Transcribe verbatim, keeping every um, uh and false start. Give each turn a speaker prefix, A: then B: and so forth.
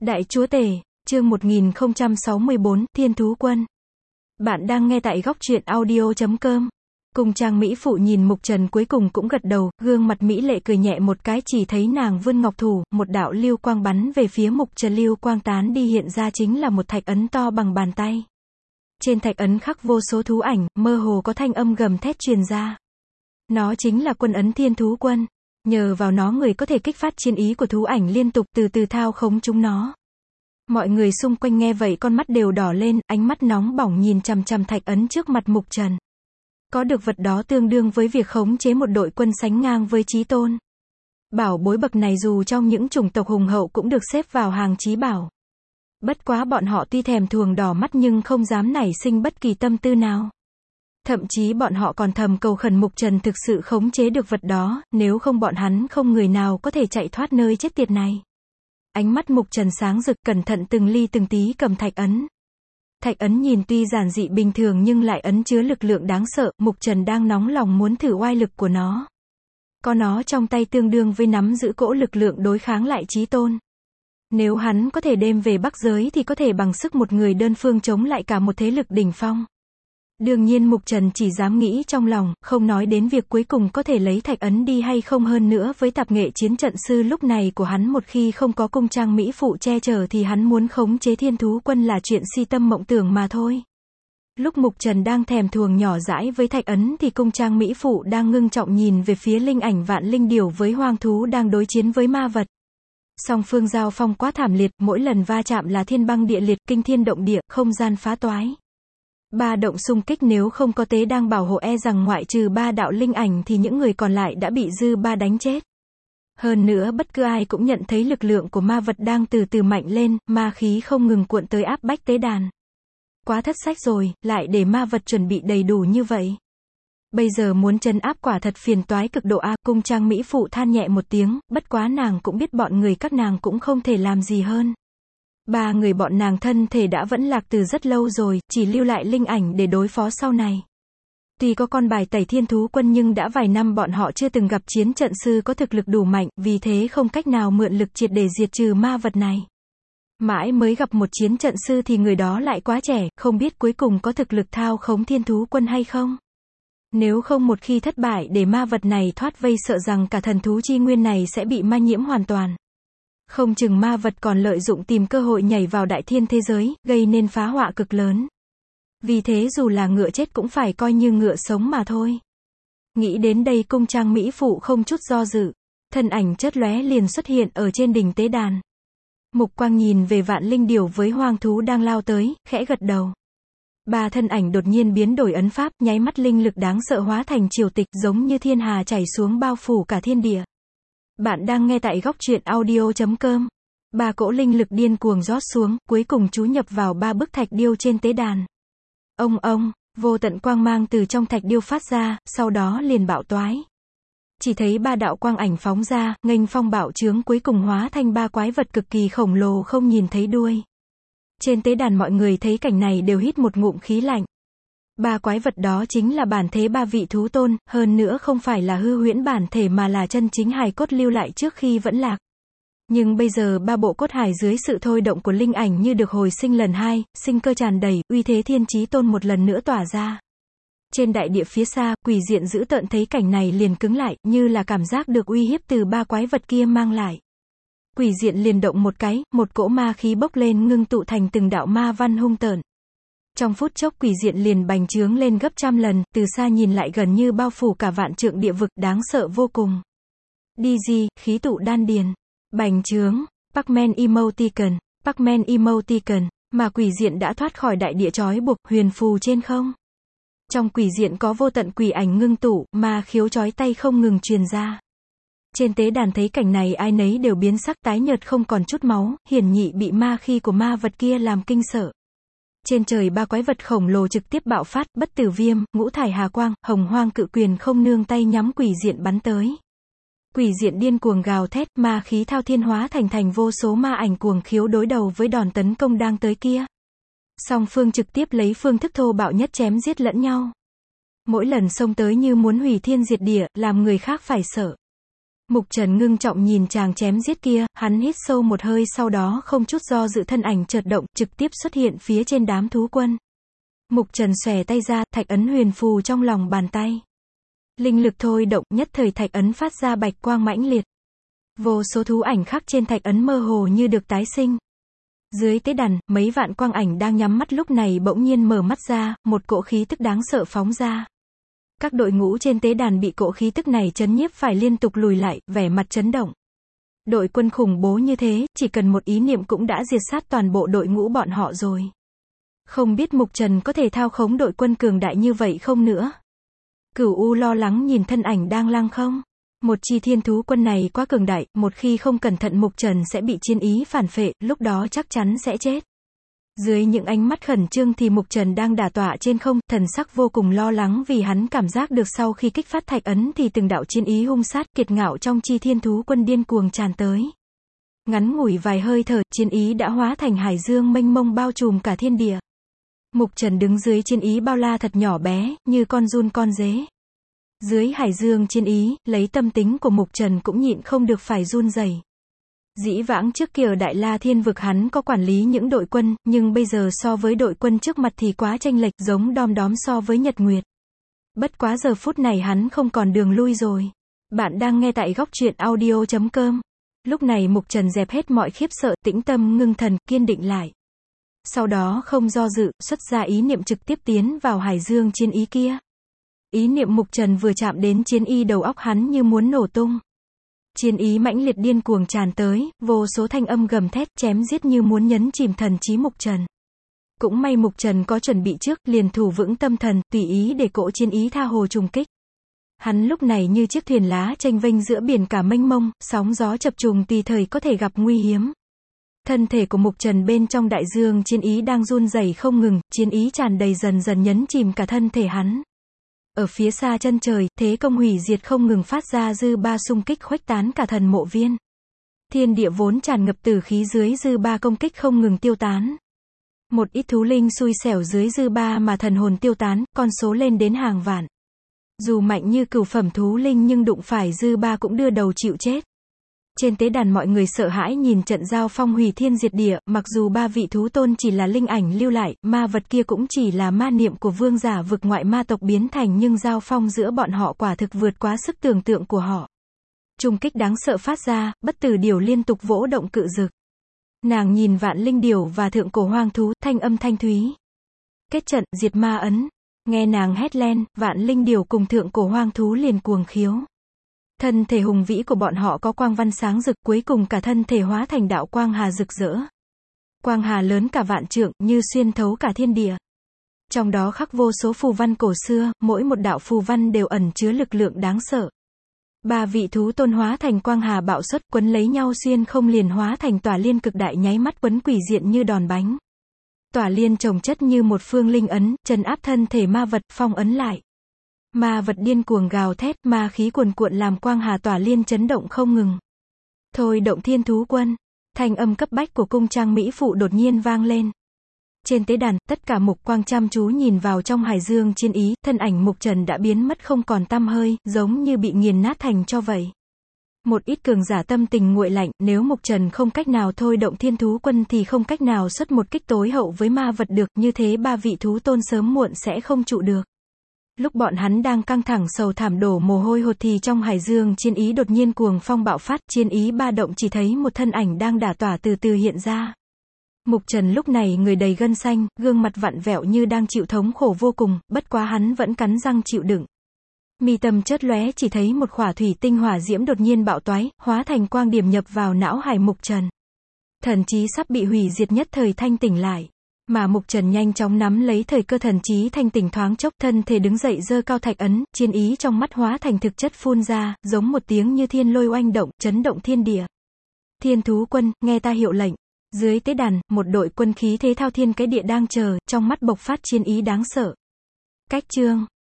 A: Đại Chúa Tể, chương một nghìn không trăm sáu mươi bốn, Thiên Thú Quân. Bạn đang nghe tại góc truyện audio chấm com. Cùng trang mỹ phụ nhìn Mục Trần cuối cùng cũng gật đầu, gương mặt mỹ lệ cười nhẹ một cái, chỉ thấy nàng vươn ngọc thủ, một đạo lưu quang bắn về phía Mục Trần, lưu quang tán đi hiện ra chính là một thạch ấn to bằng bàn tay. Trên thạch ấn khắc vô số thú ảnh, mơ hồ có thanh âm gầm thét truyền ra. Nó chính là quân ấn Thiên Thú Quân. Nhờ vào nó người có thể kích phát chiến ý của thú ảnh liên tục từ từ thao khống chúng nó. Mọi người xung quanh nghe vậy con mắt đều đỏ lên, ánh mắt nóng bỏng nhìn chằm chằm thạch ấn trước mặt Mục Trần. Có được vật đó tương đương với việc khống chế một đội quân sánh ngang với chí tôn. Bảo bối bậc này dù trong những chủng tộc hùng hậu cũng được xếp vào hàng chí bảo. Bất quá bọn họ tuy thèm thuồng đỏ mắt nhưng không dám nảy sinh bất kỳ tâm tư nào. Thậm chí bọn họ còn thầm cầu khẩn Mục Trần thực sự khống chế được vật đó, nếu không bọn hắn không người nào có thể chạy thoát nơi chết tiệt này. Ánh mắt Mục Trần sáng rực, cẩn thận từng ly từng tí cầm thạch ấn. Thạch ấn nhìn tuy giản dị bình thường nhưng lại ấn chứa lực lượng đáng sợ, Mục Trần đang nóng lòng muốn thử oai lực của nó. Có nó trong tay tương đương với nắm giữ cỗ lực lượng đối kháng lại chí tôn. Nếu hắn có thể đem về Bắc Giới thì có thể bằng sức một người đơn phương chống lại cả một thế lực đỉnh phong. Đương nhiên Mục Trần chỉ dám nghĩ trong lòng, không nói đến việc cuối cùng có thể lấy thạch ấn đi hay không. Hơn nữa với tạp nghệ chiến trận sư lúc này của hắn, một khi không có cung trang mỹ phụ che chở thì hắn muốn khống chế Thiên Thú Quân là chuyện si tâm mộng tưởng mà thôi. Lúc Mục Trần đang thèm thuồng nhỏ dãi với thạch ấn thì cung trang mỹ phụ đang ngưng trọng nhìn về phía linh ảnh vạn linh điểu với hoang thú đang đối chiến với ma vật. Song phương giao phong quá thảm liệt, mỗi lần va chạm là thiên băng địa liệt, kinh thiên động địa, không gian phá toái. Ba động xung kích, nếu không có tế đang bảo hộ e rằng ngoại trừ ba đạo linh ảnh thì những người còn lại đã bị dư ba đánh chết. Hơn nữa bất cứ ai cũng nhận thấy lực lượng của ma vật đang từ từ mạnh lên, ma khí không ngừng cuộn tới áp bách tế đàn. Quá thất sách rồi, lại để ma vật chuẩn bị đầy đủ như vậy. Bây giờ muốn trấn áp quả thật phiền toái cực độ a. Cung trang mỹ phụ than nhẹ một tiếng, bất quá nàng cũng biết bọn người các nàng cũng không thể làm gì hơn. Ba người bọn nàng thân thể đã vẫn lạc từ rất lâu rồi, chỉ lưu lại linh ảnh để đối phó sau này. Tuy có con bài tẩy Thiên Thú Quân nhưng đã vài năm bọn họ chưa từng gặp chiến trận sư có thực lực đủ mạnh, vì thế không cách nào mượn lực triệt để diệt trừ ma vật này. Mãi mới gặp một chiến trận sư thì người đó lại quá trẻ, không biết cuối cùng có thực lực thao khống Thiên Thú Quân hay không. Nếu không một khi thất bại để ma vật này thoát vây, sợ rằng cả thần thú chi nguyên này sẽ bị ma nhiễm hoàn toàn. Không chừng ma vật còn lợi dụng tìm cơ hội nhảy vào đại thiên thế giới, gây nên phá họa cực lớn. Vì thế dù là ngựa chết cũng phải coi như ngựa sống mà thôi. Nghĩ đến đây cung trang mỹ phụ không chút do dự. Thân ảnh chớp lóe liền xuất hiện ở trên đỉnh tế đàn. Mục quang nhìn về vạn linh điểu với hoang thú đang lao tới, khẽ gật đầu. Ba thân ảnh đột nhiên biến đổi ấn pháp, nháy mắt linh lực đáng sợ hóa thành triều tịch, giống như thiên hà chảy xuống bao phủ cả thiên địa. Bạn đang nghe tại góc truyện audio chấm com. Ba cỗ linh lực điên cuồng rót xuống, cuối cùng chú nhập vào ba bức thạch điêu trên tế đàn. Ông ông, vô tận quang mang từ trong thạch điêu phát ra, sau đó liền bạo toái. Chỉ thấy ba đạo quang ảnh phóng ra, nghênh phong bạo chướng, cuối cùng hóa thành ba quái vật cực kỳ khổng lồ không nhìn thấy đuôi. Trên tế đàn mọi người thấy cảnh này đều hít một ngụm khí lạnh. Ba quái vật đó chính là bản thế ba vị thú tôn, hơn nữa không phải là hư huyễn bản thể mà là chân chính hài cốt lưu lại trước khi vẫn lạc. Nhưng bây giờ ba bộ cốt hài dưới sự thôi động của linh ảnh như được hồi sinh lần hai, sinh cơ tràn đầy, uy thế thiên chí tôn một lần nữa tỏa ra. Trên đại địa phía xa, quỷ diện dữ tợn thấy cảnh này liền cứng lại, như là cảm giác được uy hiếp từ ba quái vật kia mang lại. Quỷ diện liền động một cái, một cỗ ma khí bốc lên ngưng tụ thành từng đạo ma văn hung tợn. Trong phút chốc quỷ diện liền bành trướng lên gấp trăm lần, từ xa nhìn lại gần như bao phủ cả vạn trượng địa vực, đáng sợ vô cùng. đê giê, khí tụ đan điền. Bành trướng, Pac-Man Emoticon, Pac-Man Emoticon, mà quỷ diện đã thoát khỏi đại địa trói buộc, huyền phù trên không. Trong quỷ diện có vô tận quỷ ảnh ngưng tụ, ma khiếu chói tay không ngừng truyền ra. Trên tế đàn thấy cảnh này ai nấy đều biến sắc tái nhợt không còn chút máu, hiển nhị bị ma khí của ma vật kia làm kinh sợ. Trên trời ba quái vật khổng lồ trực tiếp bạo phát, bất tử viêm, ngũ thải hà quang, hồng hoang cự quyền không nương tay nhắm quỷ diện bắn tới. Quỷ diện điên cuồng gào thét, ma khí thao thiên hóa thành thành vô số ma ảnh cuồng khiếu đối đầu với đòn tấn công đang tới kia. Song phương trực tiếp lấy phương thức thô bạo nhất chém giết lẫn nhau. Mỗi lần xông tới như muốn hủy thiên diệt địa, làm người khác phải sợ. Mục Trần ngưng trọng nhìn chàng chém giết kia, hắn hít sâu một hơi sau đó không chút do dự thân ảnh chợt động, trực tiếp xuất hiện phía trên đám thú quân. Mục Trần xòe tay ra, thạch ấn huyền phù trong lòng bàn tay. Linh lực thôi động, nhất thời thạch ấn phát ra bạch quang mãnh liệt. Vô số thú ảnh khắc trên thạch ấn mơ hồ như được tái sinh. Dưới tế đàn, mấy vạn quang ảnh đang nhắm mắt lúc này bỗng nhiên mở mắt ra, một cỗ khí tức đáng sợ phóng ra. Các đội ngũ trên tế đàn bị cỗ khí tức này chấn nhiếp phải liên tục lùi lại, vẻ mặt chấn động. Đội quân khủng bố như thế, chỉ cần một ý niệm cũng đã diệt sát toàn bộ đội ngũ bọn họ rồi. Không biết Mục Trần có thể thao khống đội quân cường đại như vậy không nữa. Cửu U lo lắng nhìn thân ảnh đang lăng không. Một chi thiên thú quân này quá cường đại, một khi không cẩn thận Mục Trần sẽ bị chiến ý phản phệ, lúc đó chắc chắn sẽ chết. Dưới những ánh mắt khẩn trương thì Mục Trần đang đả tọa trên không, thần sắc vô cùng lo lắng vì hắn cảm giác được sau khi kích phát thạch ấn thì từng đạo chiến ý hung sát kiệt ngạo trong chi thiên thú quân điên cuồng tràn tới. Ngắn ngủi vài hơi thở, chiến ý đã hóa thành hải dương mênh mông bao trùm cả thiên địa. Mục Trần đứng dưới chiến ý bao la thật nhỏ bé, như con giun con dế. Dưới hải dương chiến ý, lấy tâm tính của Mục Trần cũng nhịn không được phải run rẩy. Dĩ vãng trước kia ở Đại La Thiên vực hắn có quản lý những đội quân, nhưng bây giờ so với đội quân trước mặt thì quá chênh lệch, giống đom đóm so với nhật nguyệt. Bất quá giờ phút này hắn không còn đường lui rồi. Bạn đang nghe tại góc truyện audio chấm com. Lúc này Mục Trần dẹp hết mọi khiếp sợ, tĩnh tâm ngưng thần, kiên định lại. Sau đó không do dự, xuất ra ý niệm trực tiếp tiến vào hải dương chiến ý kia. Ý niệm Mục Trần vừa chạm đến chiến y đầu óc hắn như muốn nổ tung. Chiến ý mãnh liệt điên cuồng tràn tới, vô số thanh âm gầm thét chém giết như muốn nhấn chìm thần trí Mục Trần. Cũng may Mục Trần có chuẩn bị trước, liền thủ vững tâm thần, tùy ý để cỗ chiến ý tha hồ trùng kích. Hắn lúc này như chiếc thuyền lá chênh vênh giữa biển cả mênh mông, sóng gió chập trùng tùy thời có thể gặp nguy hiểm. Thân thể của Mục Trần bên trong đại dương chiến ý đang run rẩy không ngừng, chiến ý tràn đầy dần dần nhấn chìm cả thân thể hắn. Ở phía xa chân trời, thế công hủy diệt không ngừng phát ra dư ba xung kích khuếch tán cả thần mộ viên. Thiên địa vốn tràn ngập tử khí dưới dư ba công kích không ngừng tiêu tán. Một ít thú linh xui xẻo dưới dư ba mà thần hồn tiêu tán, con số lên đến hàng vạn. Dù mạnh như cửu phẩm thú linh nhưng đụng phải dư ba cũng đưa đầu chịu chết. Trên tế đàn mọi người sợ hãi nhìn trận giao phong hủy thiên diệt địa, mặc dù ba vị thú tôn chỉ là linh ảnh lưu lại, ma vật kia cũng chỉ là ma niệm của vương giả vực ngoại ma tộc biến thành, nhưng giao phong giữa bọn họ quả thực vượt quá sức tưởng tượng của họ. Trùng kích đáng sợ phát ra, bất tử điểu liên tục vỗ động cự dực. Nàng nhìn vạn linh điểu và thượng cổ hoang thú, thanh âm thanh thúy. Kết trận, diệt ma ấn. Nghe nàng hét lên, vạn linh điểu cùng thượng cổ hoang thú liền cuồng khiếu. Thân thể hùng vĩ của bọn họ có quang văn sáng rực, cuối cùng cả thân thể hóa thành đạo quang hà rực rỡ. Quang hà lớn cả vạn trượng, như xuyên thấu cả thiên địa. Trong đó khắc vô số phù văn cổ xưa, mỗi một đạo phù văn đều ẩn chứa lực lượng đáng sợ. Ba vị thú tôn hóa thành quang hà bạo xuất, quấn lấy nhau xuyên không liền hóa thành tỏa liên cực đại nháy mắt quấn quỷ diện như đòn bánh. Tỏa liên chồng chất như một phương linh ấn, trấn áp thân thể ma vật, phong ấn lại. Ma vật điên cuồng gào thét, ma khí cuồn cuộn làm quang hà tỏa liên chấn động không ngừng. Thôi động thiên thú quân. Thanh âm cấp bách của cung trang mỹ phụ đột nhiên vang lên. Trên tế đàn, tất cả mục quang chăm chú nhìn vào trong hải dương chiến ý, thân ảnh Mục Trần đã biến mất không còn tăm hơi, giống như bị nghiền nát thành cho vậy. Một ít cường giả tâm tình nguội lạnh, nếu Mục Trần không cách nào thôi động thiên thú quân thì không cách nào xuất một kích tối hậu với ma vật được, như thế ba vị thú tôn sớm muộn sẽ không trụ được. Lúc bọn hắn đang căng thẳng sầu thảm đổ mồ hôi hột thì trong hải dương chiến ý đột nhiên cuồng phong bạo phát, chiến ý ba động chỉ thấy một thân ảnh đang đả tỏa từ từ hiện ra. Mục Trần lúc này người đầy gân xanh, gương mặt vặn vẹo như đang chịu thống khổ vô cùng, bất quá hắn vẫn cắn răng chịu đựng. Mi tâm chớp lóe chỉ thấy một khỏa thủy tinh hỏa diễm đột nhiên bạo toái, hóa thành quang điểm nhập vào não hải Mục Trần. Thần trí sắp bị hủy diệt nhất thời thanh tỉnh lại. Mà Mục Trần nhanh chóng nắm lấy thời cơ thần trí thanh tỉnh thoáng chốc, thân thể đứng dậy giơ cao thạch ấn, chiến ý trong mắt hóa thành thực chất phun ra, giống một tiếng như thiên lôi oanh động, chấn động thiên địa. Thiên thú quân, nghe ta hiệu lệnh. Dưới tế đàn, một đội quân khí thế thao thiên cái địa đang chờ, trong mắt bộc phát chiến ý đáng sợ. Cách chương